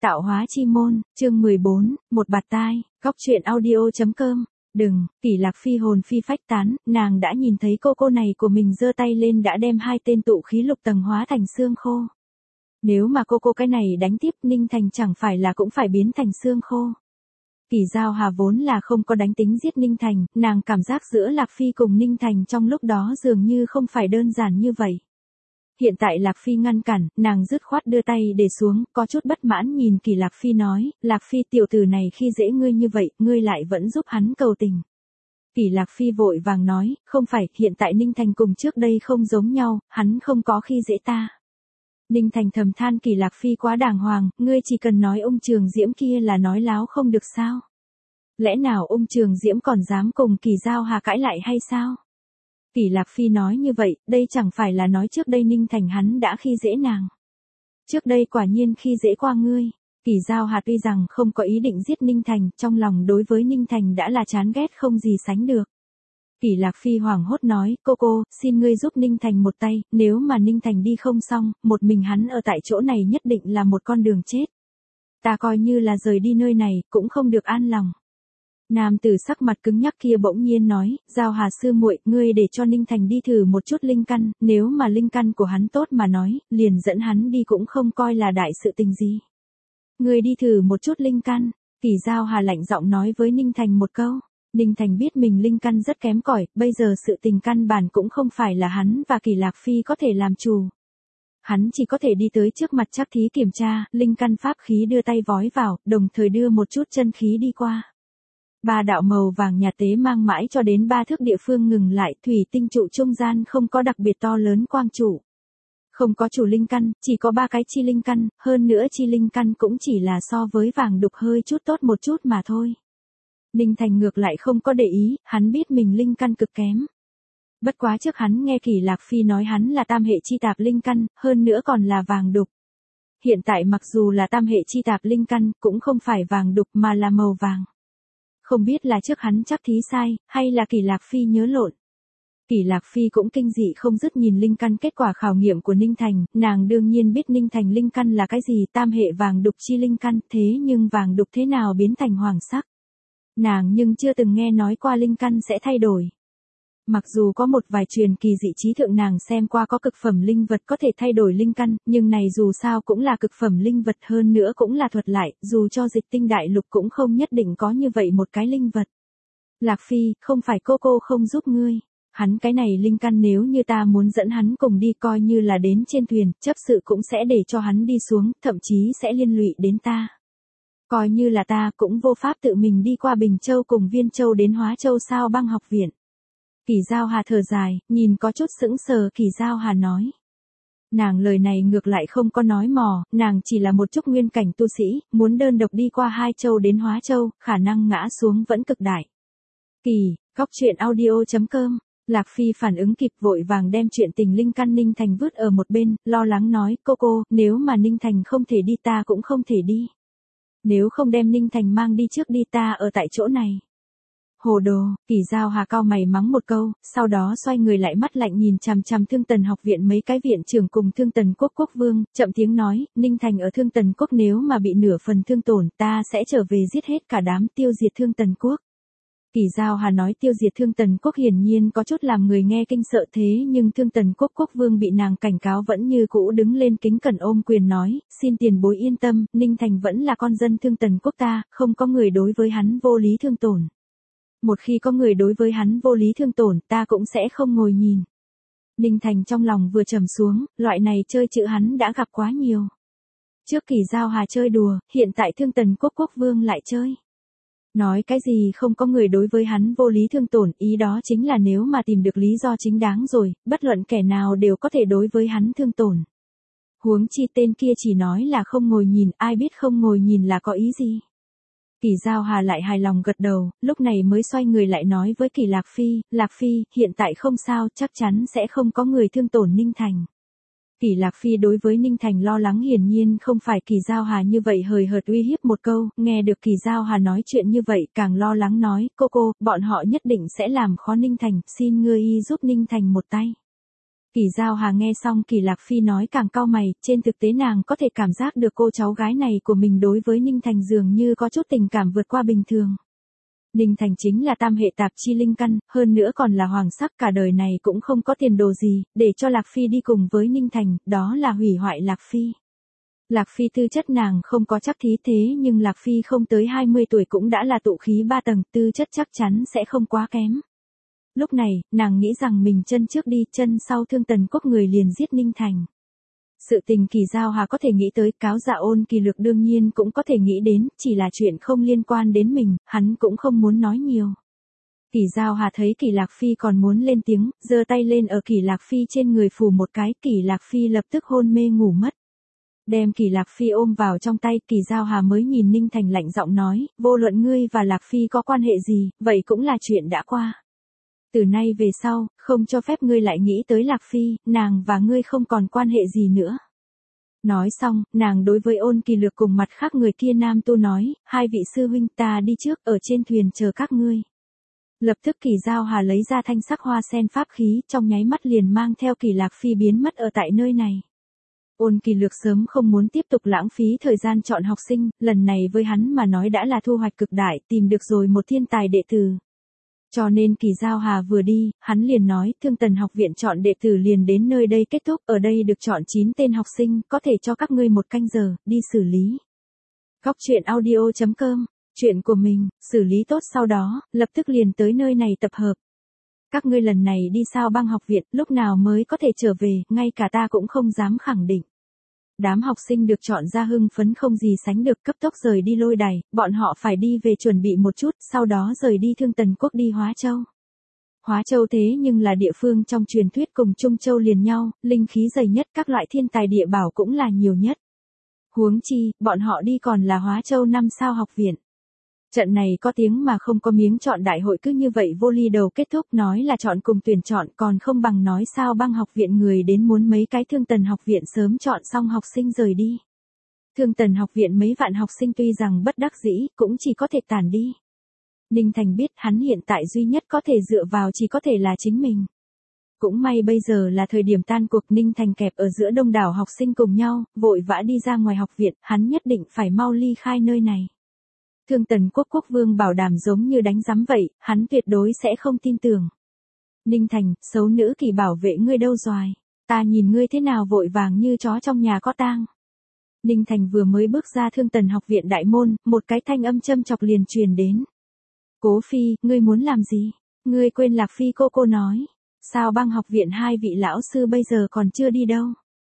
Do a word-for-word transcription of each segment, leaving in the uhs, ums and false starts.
Tạo hóa chi môn, chương mười bốn, một bạt tai, góc truyện audio.com. Đừng, Kỷ Lạc Phi hồn phi phách tán, nàng đã nhìn thấy cô cô này của mình giơ tay lên đã đem hai tên tụ khí lục tầng hóa thành xương khô. Nếu mà cô cô cái này đánh tiếp Ninh Thành chẳng phải là cũng phải biến thành xương khô. Kỷ Giao Hà vốn là không có đánh tính giết Ninh Thành, nàng cảm giác giữa Lạc Phi cùng Ninh Thành trong lúc đó dường như không phải đơn giản như vậy. Hiện tại Lạc Phi ngăn cản, nàng dứt khoát đưa tay để xuống, có chút bất mãn nhìn Kỷ Lạc Phi nói, Lạc Phi tiểu tử này khi dễ ngươi như vậy, ngươi lại vẫn giúp hắn cầu tình. Kỷ Lạc Phi vội vàng nói, không phải, hiện tại Ninh Thành cùng trước đây không giống nhau, hắn không có khi dễ ta. Ninh Thành thầm than Kỷ Lạc Phi quá đàng hoàng, ngươi chỉ cần nói ông Trường Diễm kia là nói láo không được sao? Lẽ nào ông Trường Diễm còn dám cùng Kỷ Giao Hà cãi lại hay sao? Kỷ Lạc Phi nói như vậy, đây chẳng phải là nói trước đây Ninh Thành hắn đã khi dễ nàng. Trước đây quả nhiên khi dễ qua ngươi. Kỷ Giao Hà tuy rằng không có ý định giết Ninh Thành, trong lòng đối với Ninh Thành đã là chán ghét không gì sánh được. Kỷ Lạc Phi hoảng hốt nói, cô cô, xin ngươi giúp Ninh Thành một tay, nếu mà Ninh Thành đi không xong, một mình hắn ở tại chỗ này nhất định là một con đường chết. Ta coi như là rời đi nơi này, cũng không được an lòng. Nam tử sắc mặt cứng nhắc kia bỗng nhiên nói, Giao Hà sư muội, ngươi để cho Ninh Thành đi thử một chút linh căn, nếu mà linh căn của hắn tốt mà nói, liền dẫn hắn đi cũng không coi là đại sự tình gì. Ngươi đi thử một chút linh căn, Kỷ Giao Hà lạnh giọng nói với Ninh Thành một câu. Ninh Thành biết mình linh căn rất kém cỏi, bây giờ sự tình căn bản cũng không phải là hắn và Kỷ Lạc Phi có thể làm chủ. Hắn chỉ có thể đi tới trước mặt Trác Thí kiểm tra, linh căn pháp khí đưa tay vói vào, đồng thời đưa một chút chân khí đi qua. Ba đạo màu vàng nhạt tế mang mãi cho đến ba thước địa phương ngừng lại, thủy tinh trụ trung gian không có đặc biệt to lớn quang trụ. Không có chủ linh căn, chỉ có ba cái chi linh căn, hơn nữa chi linh căn cũng chỉ là so với vàng đục hơi chút tốt một chút mà thôi. Ninh Thành ngược lại không có để ý, hắn biết mình linh căn cực kém. Bất quá trước hắn nghe Kỷ Lạc Phi nói hắn là tam hệ chi tạp linh căn, hơn nữa còn là vàng đục. Hiện tại mặc dù là tam hệ chi tạp linh căn, cũng không phải vàng đục mà là màu vàng. Không biết là trước hắn Trác Thí sai, hay là Kỷ Lạc Phi nhớ lộn. Kỷ Lạc Phi cũng kinh dị không dứt nhìn linh căn kết quả khảo nghiệm của Ninh Thành, nàng đương nhiên biết Ninh Thành linh căn là cái gì, tam hệ vàng đục chi linh căn, thế nhưng vàng đục thế nào biến thành hoàng sắc. Nàng nhưng chưa từng nghe nói qua linh căn sẽ thay đổi. Mặc dù có một vài truyền kỳ dị trí thượng nàng xem qua có cực phẩm linh vật có thể thay đổi linh căn, nhưng này dù sao cũng là cực phẩm linh vật, hơn nữa cũng là thuật lại, dù cho Dịch Tinh đại lục cũng không nhất định có như vậy một cái linh vật. Lạc Phi, không phải cô cô không giúp ngươi. Hắn cái này linh căn nếu như ta muốn dẫn hắn cùng đi coi như là đến trên thuyền, chấp sự cũng sẽ để cho hắn đi xuống, thậm chí sẽ liên lụy đến ta. Coi như là ta cũng vô pháp tự mình đi qua Bình Châu cùng Viên Châu đến Hóa Châu Sao Băng học viện. Kỷ Giao Hà thở dài, nhìn có chút sững sờ. Kỷ Giao Hà nói. Nàng lời này ngược lại không có nói mò, nàng chỉ là một chút nguyên cảnh tu sĩ, muốn đơn độc đi qua hai châu đến Hóa Châu, khả năng ngã xuống vẫn cực đại. Kỳ, góc truyện audio.com. Lạc Phi phản ứng kịp vội vàng đem chuyện tình linh căn Ninh Thành vứt ở một bên, lo lắng nói, cô cô, nếu mà Ninh Thành không thể đi ta cũng không thể đi. Nếu không đem Ninh Thành mang đi trước đi ta ở tại chỗ này. Hồ đồ, Kỷ Giao Hà cao mày mắng một câu, sau đó xoay người lại mắt lạnh nhìn chằm chằm Thương Tần học viện mấy cái viện trưởng cùng Thương Tần quốc quốc vương, chậm tiếng nói, Ninh Thành ở Thương Tần quốc nếu mà bị nửa phần thương tổn ta sẽ trở về giết hết cả đám, tiêu diệt Thương Tần quốc. Kỷ Giao Hà nói tiêu diệt Thương Tần quốc hiển nhiên có chút làm người nghe kinh sợ, thế nhưng Thương Tần quốc quốc vương bị nàng cảnh cáo vẫn như cũ đứng lên kính cẩn ôm quyền nói, xin tiền bối yên tâm, Ninh Thành vẫn là con dân Thương Tần quốc ta, không có người đối với hắn vô lý thương tổn. Một khi có người đối với hắn vô lý thương tổn ta cũng sẽ không ngồi nhìn. Ninh Thành trong lòng vừa trầm xuống, loại này chơi chữ hắn đã gặp quá nhiều. Trước Kỷ Giao Hà chơi đùa, hiện tại Thương Tần quốc quốc vương lại chơi. Nói cái gì không có người đối với hắn vô lý thương tổn, ý đó chính là nếu mà tìm được lý do chính đáng rồi, bất luận kẻ nào đều có thể đối với hắn thương tổn. Huống chi tên kia chỉ nói là không ngồi nhìn, ai biết không ngồi nhìn là có ý gì. Kỷ Giao Hà lại hài lòng gật đầu, lúc này mới xoay người lại nói với Kỷ Lạc Phi, Lạc Phi, hiện tại không sao, chắc chắn sẽ không có người thương tổn Ninh Thành. Kỷ Lạc Phi đối với Ninh Thành lo lắng hiển nhiên không phải Kỷ Giao Hà như vậy hời hợt uy hiếp một câu, nghe được Kỷ Giao Hà nói chuyện như vậy càng lo lắng nói, cô cô, bọn họ nhất định sẽ làm khó Ninh Thành, xin ngươi y giúp Ninh Thành một tay. Kỳ Giao Hà nghe xong Kỳ Lạc Phi nói càng cau mày, trên thực tế nàng có thể cảm giác được cô cháu gái này của mình đối với Ninh Thành dường như có chút tình cảm vượt qua bình thường. Ninh Thành chính là tam hệ tạp chi linh căn, hơn nữa còn là hoàng sắc, cả đời này cũng không có tiền đồ gì, để cho Lạc Phi đi cùng với Ninh Thành, đó là hủy hoại Lạc Phi. Lạc Phi tư chất nàng không có chắc thí thế nhưng Lạc Phi không tới hai mươi tuổi cũng đã là tụ khí ba tầng, tư chất chắc chắn sẽ không quá kém. Lúc này, nàng nghĩ rằng mình chân trước đi, chân sau Thương Tần Quốc người liền giết Ninh Thành. Sự tình Kỳ Giao Hà có thể nghĩ tới, Cáo Dạ Ôn Kỳ Lực đương nhiên cũng có thể nghĩ đến, chỉ là chuyện không liên quan đến mình, hắn cũng không muốn nói nhiều. Kỳ Giao Hà thấy Kỳ Lạc Phi còn muốn lên tiếng, giơ tay lên ở Kỳ Lạc Phi trên người phủ một cái, Kỳ Lạc Phi lập tức hôn mê ngủ mất. Đem Kỳ Lạc Phi ôm vào trong tay, Kỳ Giao Hà mới nhìn Ninh Thành lạnh giọng nói, vô luận ngươi và Lạc Phi có quan hệ gì, vậy cũng là chuyện đã qua. Từ nay về sau, không cho phép ngươi lại nghĩ tới Lạc Phi, nàng và ngươi không còn quan hệ gì nữa. Nói xong, nàng đối với Ôn Kỳ Lược cùng mặt khác người kia nam tu nói, hai vị sư huynh ta đi trước, ở trên thuyền chờ các ngươi. Lập tức Kỳ Giao Hà lấy ra thanh sắc hoa sen pháp khí, trong nháy mắt liền mang theo Kỳ Lạc Phi biến mất ở tại nơi này. Ôn Kỳ Lược sớm không muốn tiếp tục lãng phí thời gian chọn học sinh, lần này với hắn mà nói đã là thu hoạch cực đại, tìm được rồi một thiên tài đệ tử. Cho nên Kỳ Giao Hà vừa đi, hắn liền nói, Thương Tần học viện chọn đệ tử liền đến nơi đây kết thúc, ở đây được chọn chín tên học sinh, có thể cho các ngươi một canh giờ, đi xử lý. Góc truyện audio chấm com, chuyện của mình, xử lý tốt sau đó, lập tức liền tới nơi này tập hợp. Các ngươi lần này đi Sao Băng học viện, lúc nào mới có thể trở về, ngay cả ta cũng không dám khẳng định. Đám học sinh được chọn ra hưng phấn không gì sánh được, cấp tốc rời đi lôi đài, bọn họ phải đi về chuẩn bị một chút, sau đó rời đi Thương Tần Quốc đi Hóa Châu. Hóa Châu thế nhưng là địa phương trong truyền thuyết cùng Trung Châu liền nhau, linh khí dày nhất, các loại thiên tài địa bảo cũng là nhiều nhất. Huống chi, bọn họ đi còn là Hóa Châu năm sao học viện. Trận này có tiếng mà không có miếng, chọn đại hội cứ như vậy vô ly đầu kết thúc, nói là chọn cùng tuyển chọn, còn không bằng nói Sao Băng học viện người đến muốn mấy cái Thương Tần học viện sớm chọn xong học sinh rời đi. Thương Tần học viện mấy vạn học sinh tuy rằng bất đắc dĩ, cũng chỉ có thể tản đi. Ninh Thành biết hắn hiện tại duy nhất có thể dựa vào chỉ có thể là chính mình. Cũng may bây giờ là thời điểm tan cuộc, Ninh Thành kẹp ở giữa đông đảo học sinh cùng nhau, vội vã đi ra ngoài học viện, hắn nhất định phải mau ly khai nơi này. Thương Tần Quốc quốc vương bảo đảm giống như đánh giám vậy, hắn tuyệt đối sẽ không tin tưởng. Ninh Thành, xấu nữ Kỳ bảo vệ ngươi đâu rồi? Ta nhìn ngươi thế nào vội vàng như chó trong nhà có tang. Ninh Thành vừa mới bước ra Thương Tần học viện đại môn, một cái thanh âm châm chọc liền truyền đến. Cố Phi, ngươi muốn làm gì? Ngươi quên Lạc Phi cô cô nói. Sao Băng học viện hai vị lão sư bây giờ còn chưa đi đâu?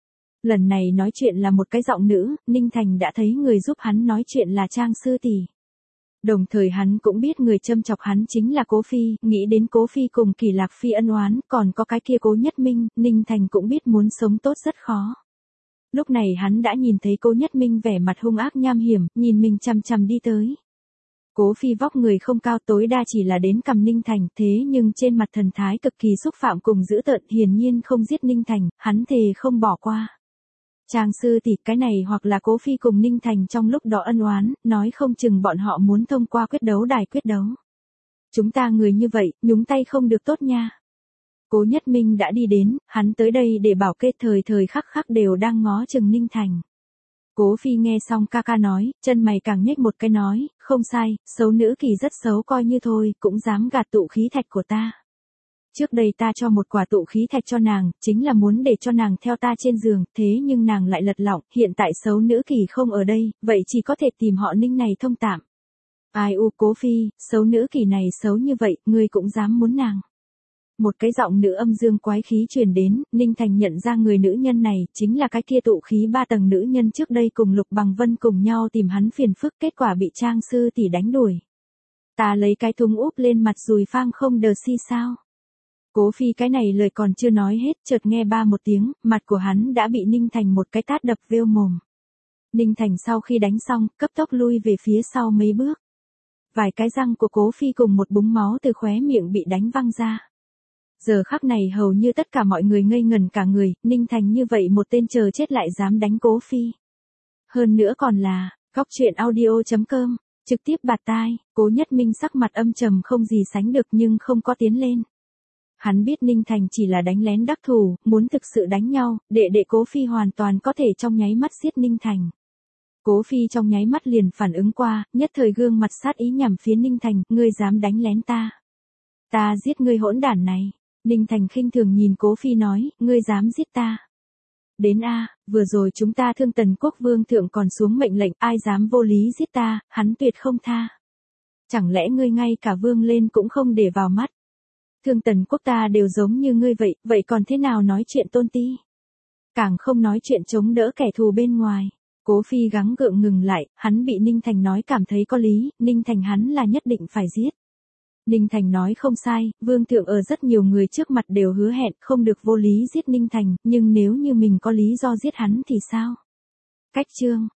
Lần này nói chuyện là một cái giọng nữ, Ninh Thành đã thấy người giúp hắn nói chuyện là Trang sư tỷ. Đồng thời hắn cũng biết người châm chọc hắn chính là Cố Phi, nghĩ đến Cố Phi cùng Kỳ Lạc Phi ân oán, còn có cái kia Cố Nhất Minh, Ninh Thành cũng biết muốn sống tốt rất khó. Lúc này hắn đã nhìn thấy Cố Nhất Minh vẻ mặt hung ác nham hiểm, nhìn mình chằm chằm đi tới. Cố Phi vóc người không cao, tối đa chỉ là đến cằm Ninh Thành, thế nhưng trên mặt thần thái cực kỳ xúc phạm cùng dữ tợn, hiển nhiên không giết Ninh Thành, hắn thề không bỏ qua. Trang sư tỷ, cái này hoặc là Cố Phi cùng Ninh Thành trong lúc đó ân oán, nói không chừng bọn họ muốn thông qua quyết đấu đài quyết đấu. Chúng ta người như vậy, nhúng tay không được tốt nha. Cố Nhất Minh đã đi đến, hắn tới đây để bảo kê, thời thời khắc khắc đều đang ngó chừng Ninh Thành. Cố Phi nghe xong ca ca nói, chân mày càng nhếch một cái nói, không sai, xấu nữ Kỳ rất xấu coi như thôi, cũng dám gạt tụ khí thạch của ta. Trước đây ta cho một quả tụ khí thạch cho nàng, chính là muốn để cho nàng theo ta trên giường, thế nhưng nàng lại lật lọng, hiện tại xấu nữ Kỳ không ở đây, vậy chỉ có thể tìm họ Ninh này thông tạm. Ai u Cố Phi, xấu nữ Kỳ này xấu như vậy, ngươi cũng dám muốn nàng. Một cái giọng nữ âm dương quái khí truyền đến, Ninh Thành nhận ra người nữ nhân này, chính là cái kia tụ khí ba tầng nữ nhân trước đây cùng Lục Bằng Vân cùng nhau tìm hắn phiền phức, kết quả bị Trang sư tỷ đánh đuổi. Ta lấy cái thúng úp lên mặt dùi phang không đờ si sao. Cố Phi cái này lời còn chưa nói hết, chợt nghe ba một tiếng, mặt của hắn đã bị Ninh Thành một cái tát đập vêu mồm. Ninh Thành sau khi đánh xong, cấp tốc lui về phía sau mấy bước. Vài cái răng của Cố Phi cùng một búng máu từ khóe miệng bị đánh văng ra. Giờ khắc này hầu như tất cả mọi người ngây ngẩn cả người, Ninh Thành như vậy một tên chờ chết lại dám đánh Cố Phi. Hơn nữa còn là, góc truyện audio chấm com, trực tiếp bạt tai, Cố Nhất Minh sắc mặt âm trầm không gì sánh được nhưng không có tiến lên. Hắn biết Ninh Thành chỉ là đánh lén đắc thủ, muốn thực sự đánh nhau, đệ đệ Cố Phi hoàn toàn có thể trong nháy mắt giết Ninh Thành. Cố Phi trong nháy mắt liền phản ứng qua, nhất thời gương mặt sát ý nhằm phía Ninh Thành, ngươi dám đánh lén ta. Ta giết ngươi hỗn đản này. Ninh Thành khinh thường nhìn Cố Phi nói, ngươi dám giết ta. Đến a, vừa rồi chúng ta thương Tần Quốc vương thượng còn xuống mệnh lệnh, ai dám vô lý giết ta, hắn tuyệt không tha. Chẳng lẽ ngươi ngay cả vương lên cũng không để vào mắt? Thương Tần Quốc ta đều giống như ngươi vậy, vậy còn thế nào nói chuyện tôn ti? Càng không nói chuyện chống đỡ kẻ thù bên ngoài. Cố Phi gắng gượng ngừng lại, hắn bị Ninh Thành nói cảm thấy có lý, Ninh Thành hắn là nhất định phải giết. Ninh Thành nói không sai, vương thượng ở rất nhiều người trước mặt đều hứa hẹn không được vô lý giết Ninh Thành, nhưng nếu như mình có lý do giết hắn thì sao? Cách chương